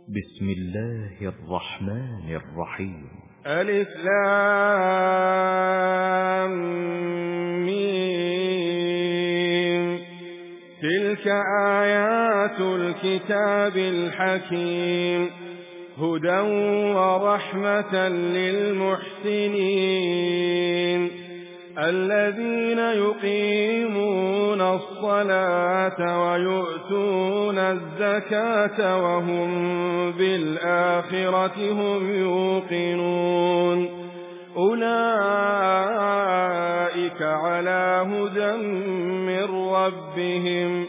بسم الله الرحمن الرحيم. ألف لام ميم. تلك آيات الكتاب الحكيم، هدى ورحمة للمحسنين الذين يقيمون الصلاة ويؤتون الزكاة وهم بالآخرة هم يوقنون. أولئك على هدى من ربهم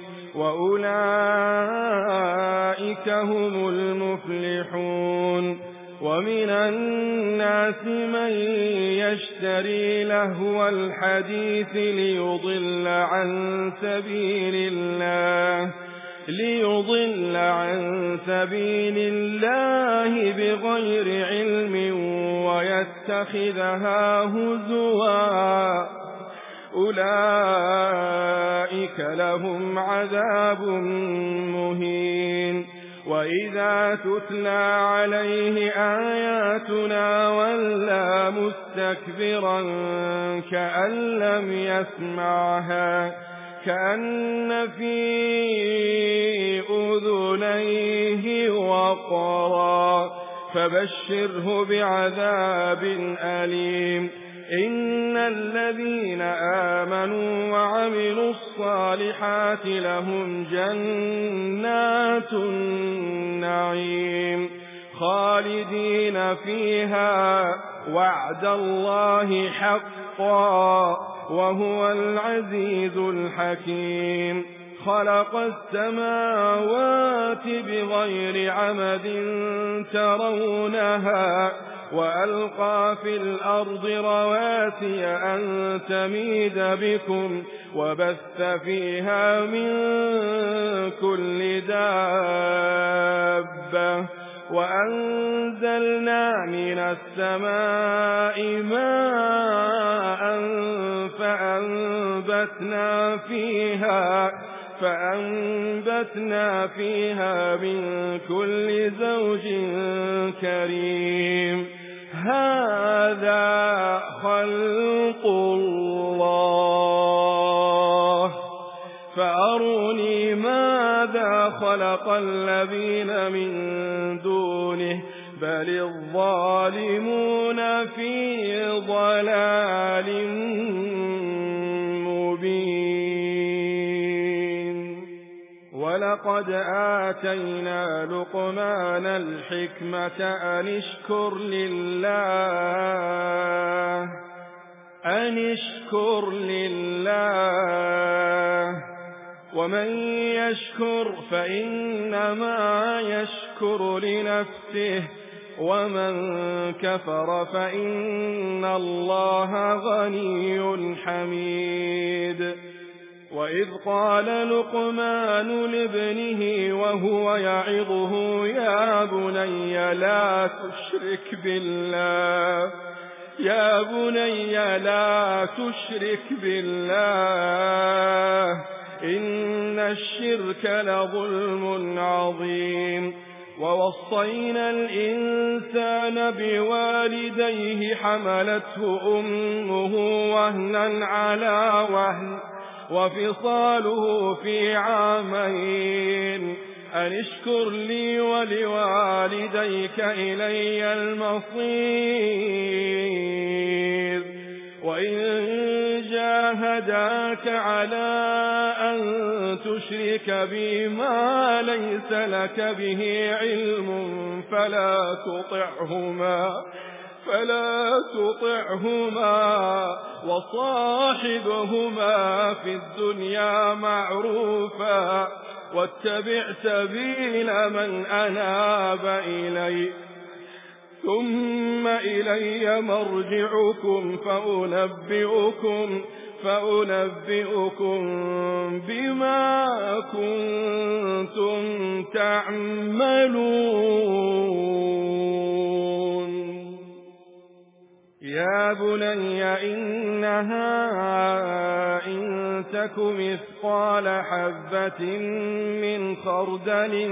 وأولئك هم المفلحون. ومن الناس من يشتري لهو الحديث ليضل عن سبيل الله بغير علم ويتخذها هزوا. أولئك لهم عذاب مهين. وإذا تتلى عليه آياتنا ولى مستكبرا كأن لم يسمعها كأن في أذنيه وقرا فبشره بعذاب أليم. إن الذين آمنوا وعملوا الصالحات لهم جنات النعيم خالدين فيها وعد الله حقا وهو العزيز الحكيم. خلق السماوات بغير عمد ترونها وألقى في الأرض رواسي أن تميد بكم وبث فيها من كل دابة وأنزلنا من السماء ماء فأنبتنا فيها من كل زوج كريم. هذا خلق الله فأروني ماذا خلق الذين من دونه بل الظالمون في ضلال مبين. ولقد آتينا لقمان الحكمة أن اشكر لله ومن يشكر فإنما يشكر لنفسه ومن كفر فإن الله غني حميد. وإذ قال لقمان لابنه وهو يعظه يا بني لا تشرك بالله إن الشرك لظلم عظيم. ووصينا الإنسان بوالديه حملته أمه وهنا على وهن وفصاله في عامين أن اشكر لي ولوالديك إلي المصير. وإن جاهداك على أن تشرك بي ما ليس لك به علم فلا تطعهما وصاحبهما في الدنيا معروفا واتبع سبيل من أناب إلي ثم إلي مرجعكم فأنبئكم بما كنتم تعملون. يا بني إنها إن تك مثقال حبة من خردل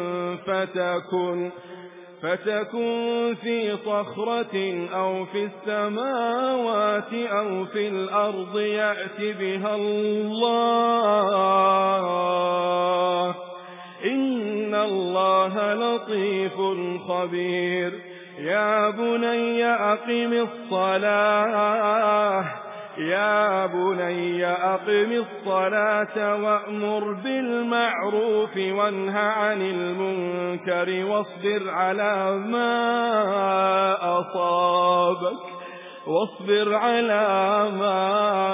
فتكن في صخرة أو في السماوات أو في الأرض يأت بها الله إن الله لطيف خبير يا بني أقم الصلاة وأمر بالمعروف وانه عن المنكر واصبر على ما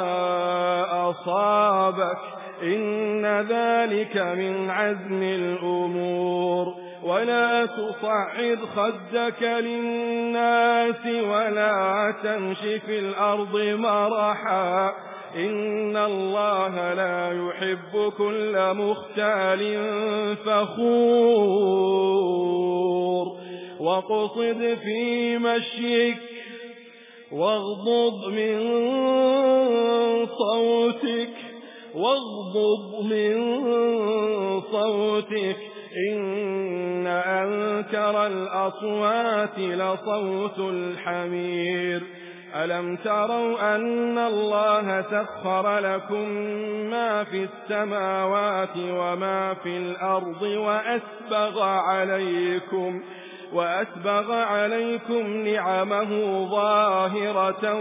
أصابك إن ذلك من عزم الأمور ولا تصعد خدك للناس ولا تمش في الأرض مرحا إن الله لا يحب كل مختال فخور واقصد في مشيك واغضض من صوتك إن أنكر الأصوات لصوت الحمير ألم تروا أن الله سخر لكم ما في السماوات وما في الأرض وأسبغ عليكم نعمه ظاهرة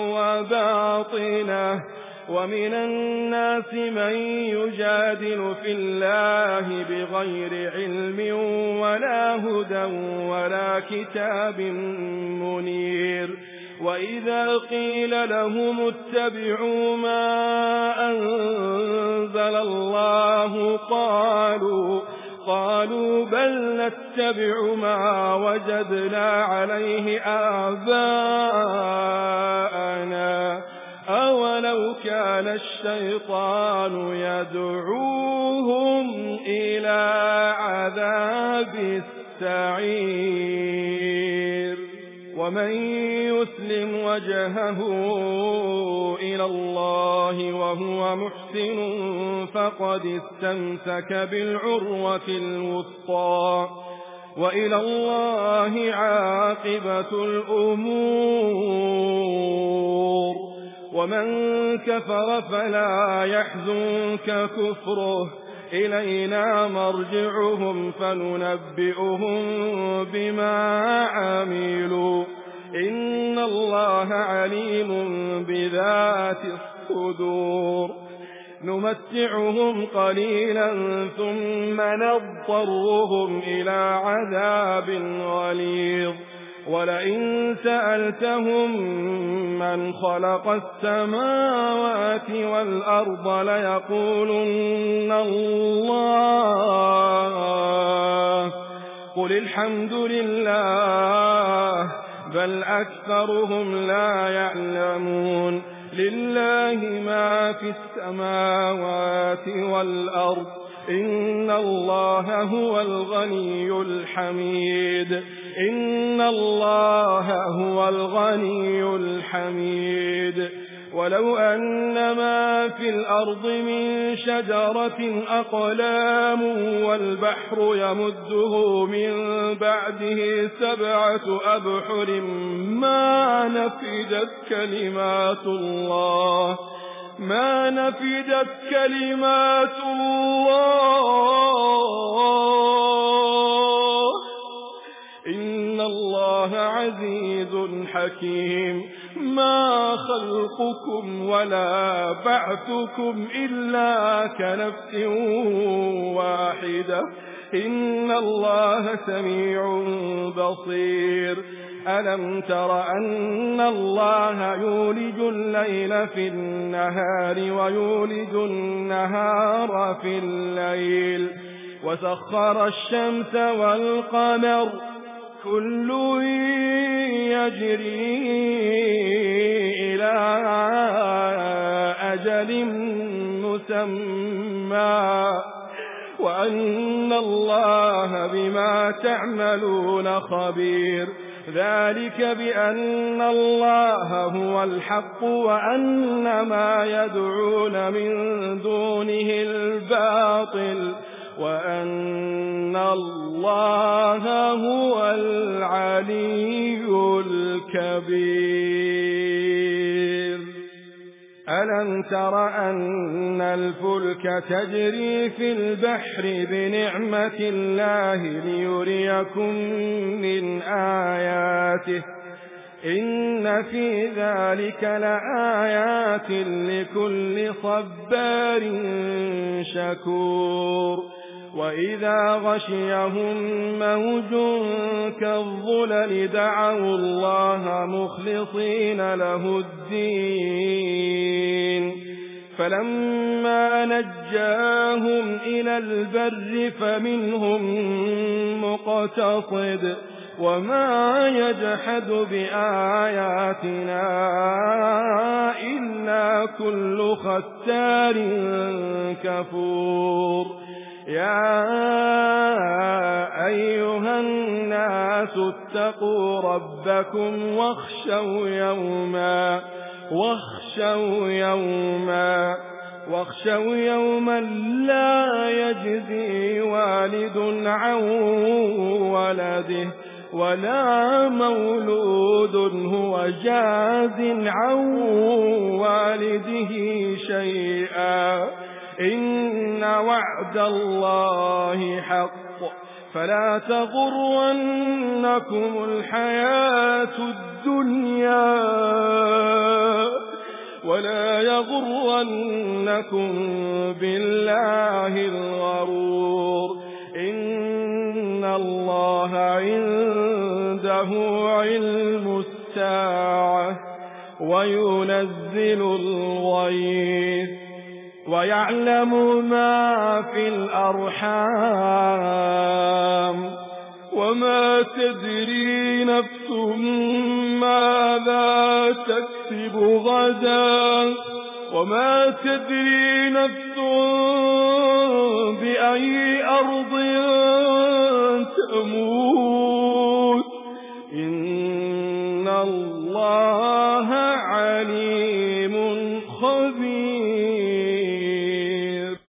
وباطنة ومن الناس من يجادل في الله بغير علم ولا هدى ولا كتاب منير وإذا قيل لهم اتبعوا ما أنزل الله قالوا بل نتبع ما وجدنا عليه آباءنا أولو كان الشيطان يدعوهم إلى عذاب السعير ومن يسلم وجهه إلى الله وهو محسن فقد استمسك بالعروة الوثقى وإلى الله عاقبة الأمور ومن كفر فلا يحزنك كفره إلينا مرجعهم فننبئهم بما عملوا إن الله عليم بذات الصدور نمتعهم قليلا ثم نضطرهم إلى عذاب غليظ ولئن سألتهم من خلق السماوات والأرض ليقولن الله قل الحمد لله بل أكثرهم لا يعلمون لله ما في السماوات والأرض إن الله هو الغني الحميد ولو أن ما في الأرض من شجرة أقلام والبحر يمده من بعده 7 أبحر ما نفدت كلمات الله إن الله عزيز حكيم ما خلقكم ولا بعثكم إلا كنفس واحدة إن الله سميع بصير ألم تر أن الله يولج الليل في النهار ويولج النهار في الليل وسخر الشمس والقمر كل يجري إلى أجل مسمى وأن الله بما تعملون خبير ذلك بأن الله هو الحق وأن ما يدعون من دونه الباطل وأن الله هو العلي الكبير. ألم تر أن الفلك تجري في البحر بنعمة الله ليريكم من آياته إن في ذلك لآيات لكل صبار شكور. وإذا غشيهم موج كالظلل دعوا الله مخلصين له الدين فلما نجاهم إلى البر فمنهم مقتصد وما يجحد بآياتنا إلا كل ختار كفور. يا أيها الناس اتقوا ربكم واخشوا يوما لا يجزي والد عن ولده ولا مولود هو جاز عن والده شيئا إن وعد الله حق فلا تغرنكم الحياة الدنيا ولا يغرنكم بالله الغرور إن الله عنده علم الساعة وينزل الغيث ويعلم ما في الأرحام وما تدري نفس ماذا تكسب غدا وما تدري نفس بأي أرض تموت إن الله عليم